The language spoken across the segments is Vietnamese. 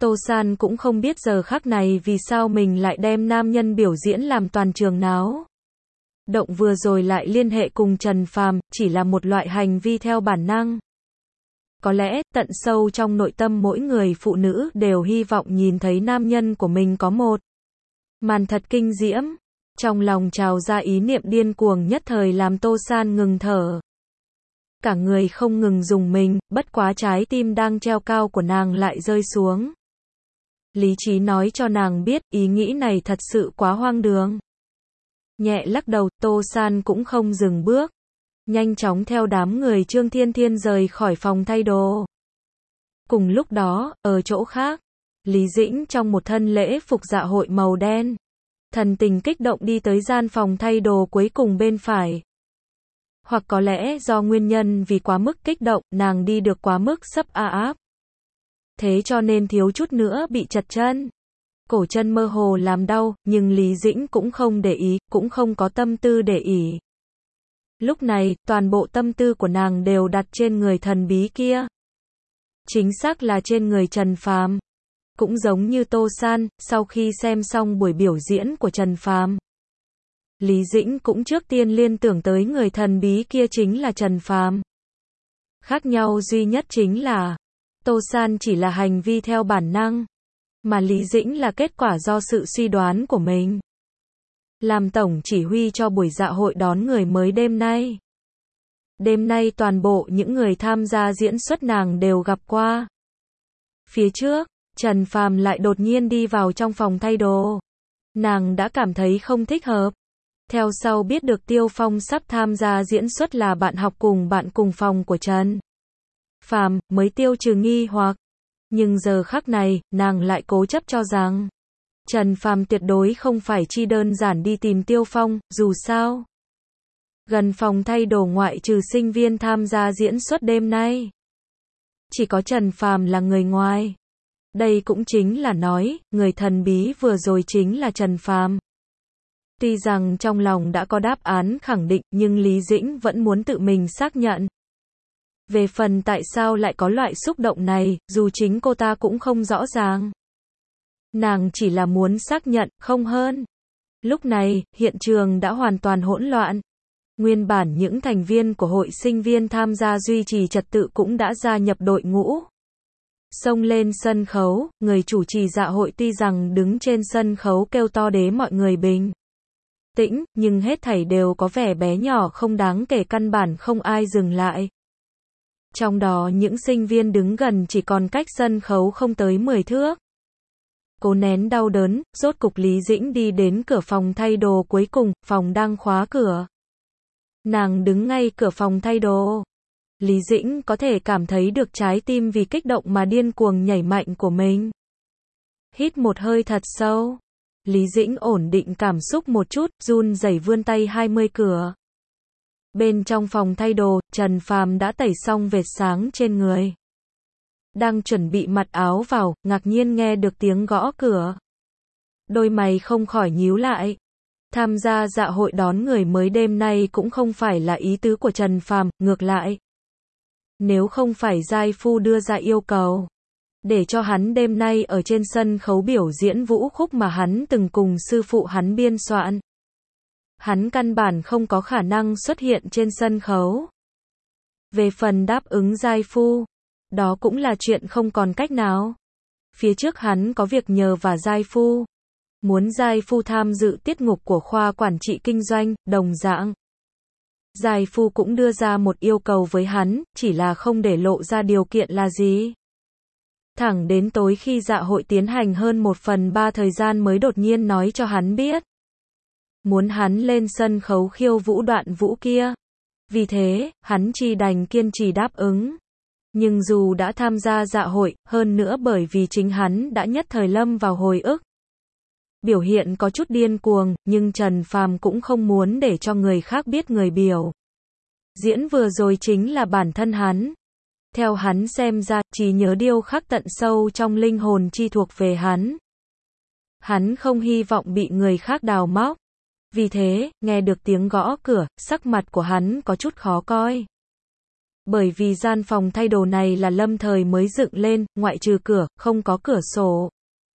Tô San cũng không biết giờ khắc này vì sao mình lại đem nam nhân biểu diễn làm toàn trường náo động vừa rồi lại liên hệ cùng Trần Phàm, chỉ là một loại hành vi theo bản năng. Có lẽ, tận sâu trong nội tâm mỗi người phụ nữ đều hy vọng nhìn thấy nam nhân của mình có một màn thật kinh diễm. Trong lòng trào ra ý niệm điên cuồng nhất thời làm Tô San ngừng thở. Cả người không ngừng rùng mình, bất quá trái tim đang treo cao của nàng lại rơi xuống. Lý trí nói cho nàng biết, ý nghĩ này thật sự quá hoang đường. Nhẹ lắc đầu, Tô San cũng không dừng bước. Nhanh chóng theo đám người Trương Thiên Thiên rời khỏi phòng thay đồ. Cùng lúc đó, ở chỗ khác, Lý Dĩnh trong một thân lễ phục dạ hội màu đen. Thần tình kích động đi tới gian phòng thay đồ cuối cùng bên phải. Hoặc có lẽ do nguyên nhân vì quá mức kích động, nàng đi được quá mức sấp áp. Thế cho nên thiếu chút nữa bị trật chân. Cổ chân mơ hồ làm đau, nhưng Lý Dĩnh cũng không để ý, cũng không có tâm tư để ý. Lúc này, toàn bộ tâm tư của nàng đều đặt trên người thần bí kia. Chính xác là trên người Trần Phàm. Cũng giống như Tô San, sau khi xem xong buổi biểu diễn của Trần Phàm, Lý Dĩnh cũng trước tiên liên tưởng tới người thần bí kia chính là Trần Phàm. Khác nhau duy nhất chính là, Tô San chỉ là hành vi theo bản năng, mà Lý Dĩnh là kết quả do sự suy đoán của mình. Làm tổng chỉ huy cho buổi dạ hội đón người mới đêm nay. Đêm nay toàn bộ những người tham gia diễn xuất nàng đều gặp qua. Phía trước, Trần Phàm lại đột nhiên đi vào trong phòng thay đồ. Nàng đã cảm thấy không thích hợp. Theo sau biết được Tiêu Phong sắp tham gia diễn xuất là bạn học cùng bạn cùng phòng của Trần Phàm, mới tiêu trừ nghi hoặc. Nhưng giờ khắc này, nàng lại cố chấp cho rằng Trần Phàm tuyệt đối không phải chi đơn giản đi tìm Tiêu Phong, dù sao. Gần phòng thay đồ ngoại trừ sinh viên tham gia diễn xuất đêm nay, chỉ có Trần Phàm là người ngoài. Đây cũng chính là nói, người thần bí vừa rồi chính là Trần Phàm. Tuy rằng trong lòng đã có đáp án khẳng định, nhưng Lý Dĩnh vẫn muốn tự mình xác nhận. Về phần tại sao lại có loại xúc động này, dù chính cô ta cũng không rõ ràng. Nàng chỉ là muốn xác nhận, không hơn. Lúc này, hiện trường đã hoàn toàn hỗn loạn. Nguyên bản những thành viên của hội sinh viên tham gia duy trì trật tự cũng đã gia nhập đội ngũ. Xông lên sân khấu, người chủ trì dạ hội tuy rằng đứng trên sân khấu kêu to để mọi người bình tĩnh, nhưng hết thảy đều có vẻ bé nhỏ không đáng kể, căn bản không ai dừng lại. Trong đó những sinh viên đứng gần chỉ còn cách sân khấu không tới 10 thước. Cố nén đau đớn, rốt cục Lý Dĩnh đi đến cửa phòng thay đồ cuối cùng, phòng đang khóa cửa. Nàng đứng ngay cửa phòng thay đồ. Lý Dĩnh có thể cảm thấy được trái tim vì kích động mà điên cuồng nhảy mạnh của mình. Hít một hơi thật sâu. Lý Dĩnh ổn định cảm xúc một chút, run rẩy vươn tay 20 cửa. Bên trong phòng thay đồ, Trần Phàm đã tẩy xong vệt sáng trên người. Đang chuẩn bị mặc áo vào, ngạc nhiên nghe được tiếng gõ cửa. Đôi mày không khỏi nhíu lại. Tham gia dạ hội đón người mới đêm nay cũng không phải là ý tứ của Trần Phàm, ngược lại. Nếu không phải giai phu đưa ra yêu cầu, để cho hắn đêm nay ở trên sân khấu biểu diễn vũ khúc mà hắn từng cùng sư phụ hắn biên soạn, hắn căn bản không có khả năng xuất hiện trên sân khấu. Về phần đáp ứng giai phu, đó cũng là chuyện không còn cách nào. Phía trước hắn có việc nhờ và giai phu, muốn giai phu tham dự tiết mục của khoa quản trị kinh doanh, đồng dạng. Giai phu cũng đưa ra một yêu cầu với hắn, chỉ là không để lộ ra điều kiện là gì. Thẳng đến tối khi dạ hội tiến hành hơn 1/3 thời gian mới đột nhiên nói cho hắn biết. Muốn hắn lên sân khấu khiêu vũ đoạn vũ kia. Vì thế, hắn chỉ đành kiên trì đáp ứng. Nhưng dù đã tham gia dạ hội, hơn nữa bởi vì chính hắn đã nhất thời lâm vào hồi ức. Biểu hiện có chút điên cuồng, nhưng Trần Phàm cũng không muốn để cho người khác biết người biểu diễn vừa rồi chính là bản thân hắn. Theo hắn xem ra, trí nhớ điêu khắc tận sâu trong linh hồn chi thuộc về hắn. Hắn không hy vọng bị người khác đào móc. Vì thế, nghe được tiếng gõ cửa, sắc mặt của hắn có chút khó coi. Bởi vì gian phòng thay đồ này là lâm thời mới dựng lên, ngoại trừ cửa, không có cửa sổ.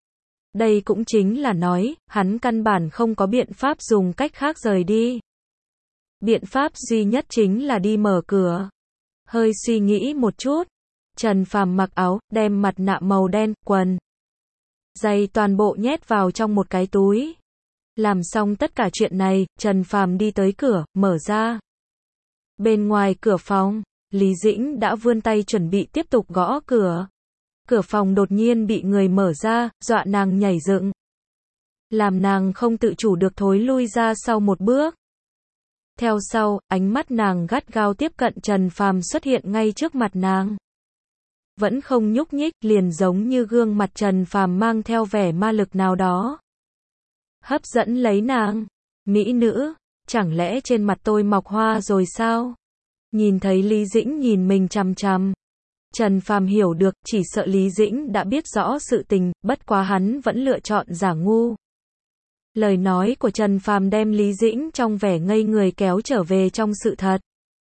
Đây cũng chính là nói, hắn căn bản không có biện pháp dùng cách khác rời đi. Biện pháp duy nhất chính là đi mở cửa. Hơi suy nghĩ một chút, Trần Phàm mặc áo, đem mặt nạ màu đen, quần, giày toàn bộ nhét vào trong một cái túi. Làm xong tất cả chuyện này, Trần Phàm đi tới cửa, mở ra. Bên ngoài cửa phòng, Lý Dĩnh đã vươn tay chuẩn bị tiếp tục gõ cửa. Cửa phòng đột nhiên bị người mở ra, dọa nàng nhảy dựng. Làm nàng không tự chủ được thối lui ra sau một bước. Theo sau, ánh mắt nàng gắt gao tiếp cận Trần Phàm xuất hiện ngay trước mặt nàng. Vẫn không nhúc nhích, liền giống như gương mặt Trần Phàm mang theo vẻ ma lực nào đó. Hấp dẫn lấy nàng. Mỹ nữ, chẳng lẽ trên mặt tôi mọc hoa rồi sao? Nhìn thấy Lý Dĩnh nhìn mình chằm chằm. Trần Phàm hiểu được, chỉ sợ Lý Dĩnh đã biết rõ sự tình, bất quá hắn vẫn lựa chọn giả ngu. Lời nói của Trần Phàm đem Lý Dĩnh trong vẻ ngây người kéo trở về trong sự thật.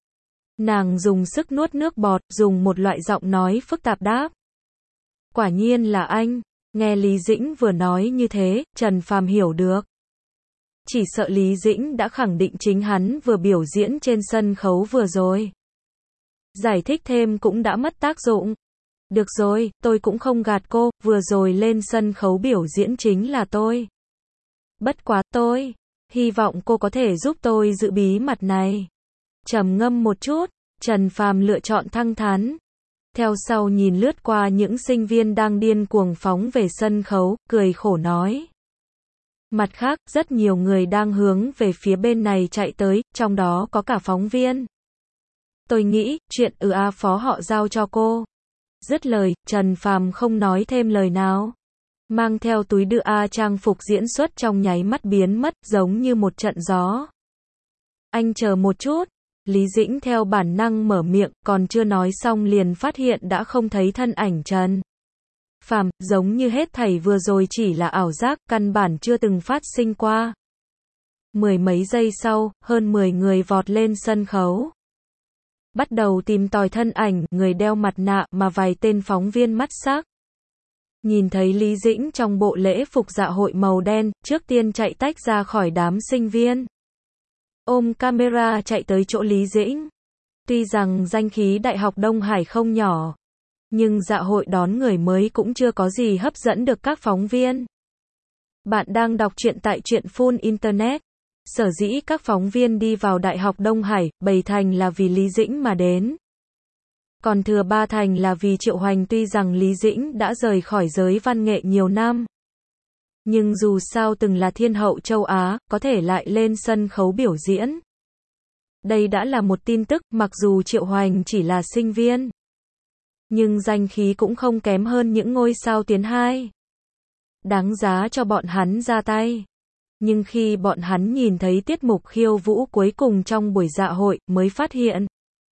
Nàng dùng sức nuốt nước bọt, dùng một loại giọng nói phức tạp đáp. Quả nhiên là anh. Nghe Lý Dĩnh vừa nói như thế, Trần Phàm hiểu được. Chỉ sợ Lý Dĩnh đã khẳng định chính hắn vừa biểu diễn trên sân khấu vừa rồi. Giải thích thêm cũng đã mất tác dụng. Được rồi, tôi cũng không gạt cô, vừa rồi lên sân khấu biểu diễn chính là tôi. Bất quá tôi, hy vọng cô có thể giúp tôi giữ bí mật này. Trầm ngâm một chút, Trần Phàm lựa chọn thẳng thắn. Theo sau nhìn lướt qua những sinh viên đang điên cuồng phóng về sân khấu, cười khổ nói. Mặt khác, rất nhiều người đang hướng về phía bên này chạy tới, trong đó có cả phóng viên. Tôi nghĩ, chuyện phó họ giao cho cô. Dứt lời, Trần Phàm không nói thêm lời nào. Mang theo túi đưa trang phục diễn xuất trong nháy mắt biến mất, giống như một trận gió. Anh chờ một chút. Lý Dĩnh theo bản năng mở miệng, còn chưa nói xong liền phát hiện đã không thấy thân ảnh Trần Phàm, giống như hết thảy vừa rồi chỉ là ảo giác, căn bản chưa từng phát sinh qua. Mười mấy giây sau, hơn 10 người vọt lên sân khấu. Bắt đầu tìm tòi thân ảnh, người đeo mặt nạ mà vài tên phóng viên mắt sắc. Nhìn thấy Lý Dĩnh trong bộ lễ phục dạ hội màu đen, trước tiên chạy tách ra khỏi đám sinh viên. Ôm camera chạy tới chỗ Lý Dĩnh. Tuy rằng danh khí Đại học Đông Hải không nhỏ, nhưng dạ hội đón người mới cũng chưa có gì hấp dẫn được các phóng viên. Bạn đang đọc truyện tại Truyện.Phun Internet. Sở dĩ các phóng viên đi vào Đại học Đông Hải, 7 thành là vì Lý Dĩnh mà đến. Còn thừa 3 thành là vì Triệu Hoành, tuy rằng Lý Dĩnh đã rời khỏi giới văn nghệ nhiều năm. Nhưng dù sao từng là thiên hậu châu Á, có thể lại lên sân khấu biểu diễn. Đây đã là một tin tức, mặc dù Triệu Hoành chỉ là sinh viên. Nhưng danh khí cũng không kém hơn những ngôi sao tiến 2. Đáng giá cho bọn hắn ra tay. Nhưng khi bọn hắn nhìn thấy tiết mục khiêu vũ cuối cùng trong buổi dạ hội, mới phát hiện.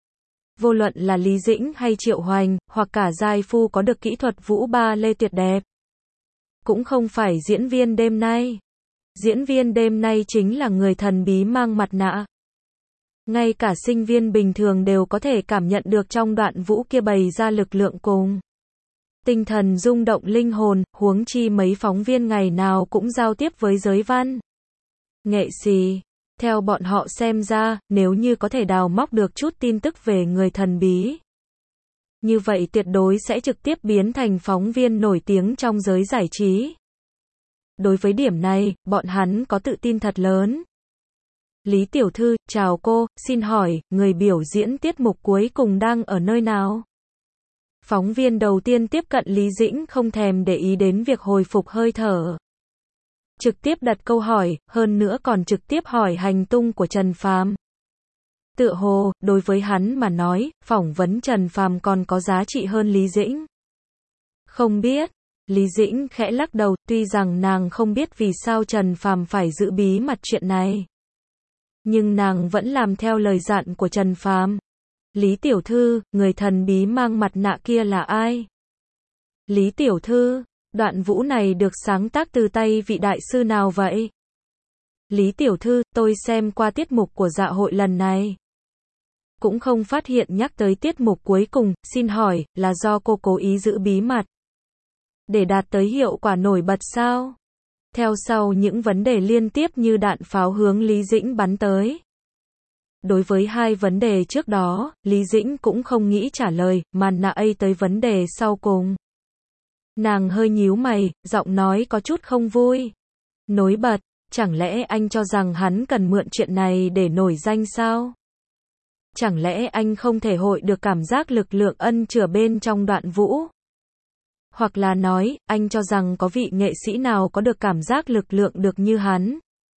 Vô luận là Lý Dĩnh hay Triệu Hoành, hoặc cả giai phu có được kỹ thuật vũ ba lê tuyệt đẹp. Cũng không phải diễn viên đêm nay. Diễn viên đêm nay chính là người thần bí mang mặt nạ. Ngay cả sinh viên bình thường đều có thể cảm nhận được trong đoạn vũ kia bày ra lực lượng cùng tinh thần rung động linh hồn, huống chi mấy phóng viên ngày nào cũng giao tiếp với giới văn nghệ sĩ. Theo bọn họ xem ra, nếu như có thể đào móc được chút tin tức về người thần bí, như vậy tuyệt đối sẽ trực tiếp biến thành phóng viên nổi tiếng trong giới giải trí. Đối với điểm này, bọn hắn có tự tin thật lớn. Lý tiểu thư, chào cô, xin hỏi, người biểu diễn tiết mục cuối cùng đang ở nơi nào? Phóng viên đầu tiên tiếp cận Lý Dĩnh không thèm để ý đến việc hồi phục hơi thở. Trực tiếp đặt câu hỏi, hơn nữa còn trực tiếp hỏi hành tung của Trần Phàm. Tựa hồ, đối với hắn mà nói, phỏng vấn Trần Phàm còn có giá trị hơn Lý Dĩnh. Không biết. Lý Dĩnh khẽ lắc đầu, tuy rằng nàng không biết vì sao Trần Phàm phải giữ bí mật chuyện này. Nhưng nàng vẫn làm theo lời dặn của Trần Phàm. Lý tiểu thư, người thần bí mang mặt nạ kia là ai? Lý tiểu thư, đoạn vũ này được sáng tác từ tay vị đại sư nào vậy? Lý tiểu thư, tôi xem qua tiết mục của dạ hội lần này. cũng không phát hiện nhắc tới tiết mục cuối cùng, xin hỏi, là do cô cố ý giữ bí mật để đạt tới hiệu quả nổi bật sao? Theo sau những vấn đề liên tiếp như đạn pháo hướng Lý Dĩnh bắn tới. Đối với hai vấn đề trước đó, Lý Dĩnh cũng không nghĩ trả lời, mà nãy tới vấn đề sau cùng. Nàng hơi nhíu mày, giọng nói có chút không vui. Nổi bật, chẳng lẽ anh cho rằng hắn cần mượn chuyện này để nổi danh sao? Chẳng lẽ anh không thể hội được cảm giác lực lượng ân chửa bên trong Đoạn Vũ? Hoặc là nói, anh cho rằng có vị nghệ sĩ nào có được cảm giác lực lượng được như hắn?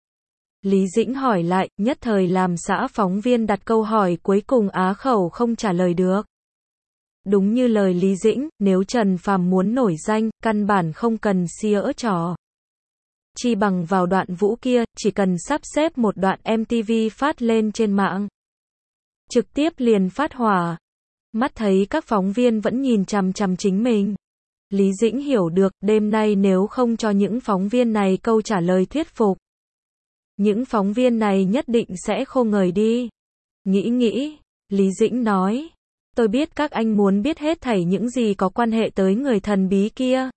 Lý Dĩnh hỏi lại, nhất thời làm xã phóng viên đặt câu hỏi cuối cùng á khẩu không trả lời được. Đúng như lời Lý Dĩnh, nếu Trần Phàm muốn nổi danh, căn bản không cần xía trò. Chi bằng vào Đoạn Vũ kia, chỉ cần sắp xếp một đoạn MTV phát lên trên mạng. Trực tiếp liền phát hỏa. Mắt thấy các phóng viên vẫn nhìn chằm chằm chính mình. Lý Dĩnh hiểu được, đêm nay nếu không cho những phóng viên này câu trả lời thuyết phục, những phóng viên này nhất định sẽ khô ngời đi. Nghĩ, Lý Dĩnh nói, tôi biết các anh muốn biết hết thảy những gì có quan hệ tới người thần bí kia.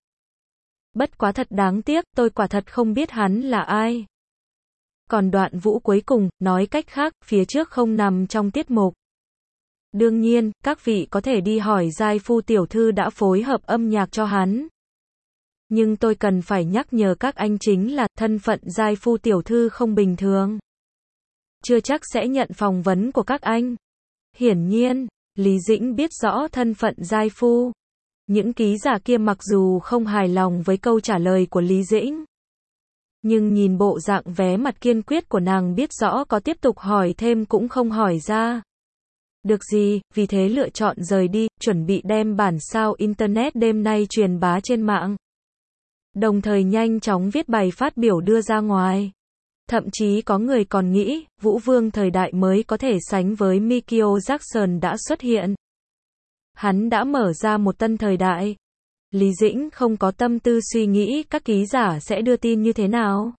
Bất quá thật đáng tiếc, tôi quả thật không biết hắn là ai. Còn Đoạn Vũ cuối cùng, nói cách khác, phía trước không nằm trong tiết mục. Đương nhiên, các vị có thể đi hỏi giai phu tiểu thư đã phối hợp âm nhạc cho hắn. Nhưng tôi cần phải nhắc nhở các anh chính là, thân phận giai phu tiểu thư không bình thường. Chưa chắc sẽ nhận phỏng vấn của các anh. Hiển nhiên, Lý Dĩnh biết rõ thân phận giai phu. Những ký giả kia mặc dù không hài lòng với câu trả lời của Lý Dĩnh, nhưng nhìn bộ dạng vé mặt kiên quyết của nàng biết rõ có tiếp tục hỏi thêm cũng không hỏi ra được gì, vì thế lựa chọn rời đi, chuẩn bị đem bản sao Internet đêm nay truyền bá trên mạng. Đồng thời nhanh chóng viết bài phát biểu đưa ra ngoài. Thậm chí có người còn nghĩ, Vũ Vương thời đại mới có thể sánh với Michael Jackson đã xuất hiện. Hắn đã mở ra một tân thời đại. Lý Dĩnh không có tâm tư suy nghĩ các ký giả sẽ đưa tin như thế nào.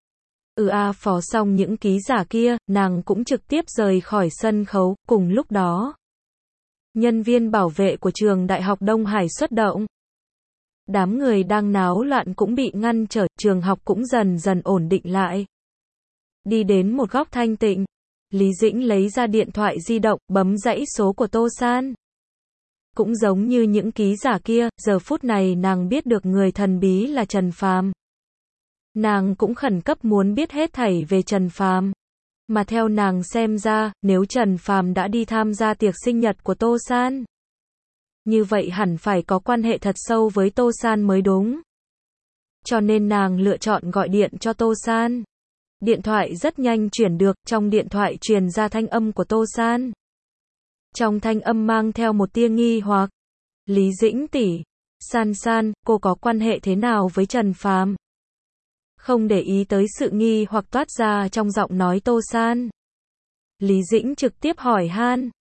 Phó xong những ký giả kia, nàng cũng trực tiếp rời khỏi sân khấu, cùng lúc đó. Nhân viên bảo vệ của trường Đại học Đông Hải xuất động. Đám người đang náo loạn cũng bị ngăn trở, trường học cũng dần dần ổn định lại. Đi đến một góc thanh tịnh, Lý Dĩnh lấy ra điện thoại di động, bấm dãy số của Tô San. Cũng giống như những ký giả kia, giờ phút này nàng biết được người thần bí là Trần Phàm. Nàng cũng khẩn cấp muốn biết hết thảy về Trần Phàm. Mà theo nàng xem ra, nếu Trần Phàm đã đi tham gia tiệc sinh nhật của Tô San, như vậy hẳn phải có quan hệ thật sâu với Tô San mới đúng. Cho nên nàng lựa chọn gọi điện cho Tô San. Điện thoại rất nhanh chuyển được, trong điện thoại truyền ra thanh âm của Tô San. Trong thanh âm mang theo một tia nghi hoặc. Lý Dĩnh tỷ, San, cô có quan hệ thế nào với Trần Phàm? Không để ý tới sự nghi hoặc toát ra trong giọng nói Tô San. Lý Dĩnh trực tiếp hỏi han.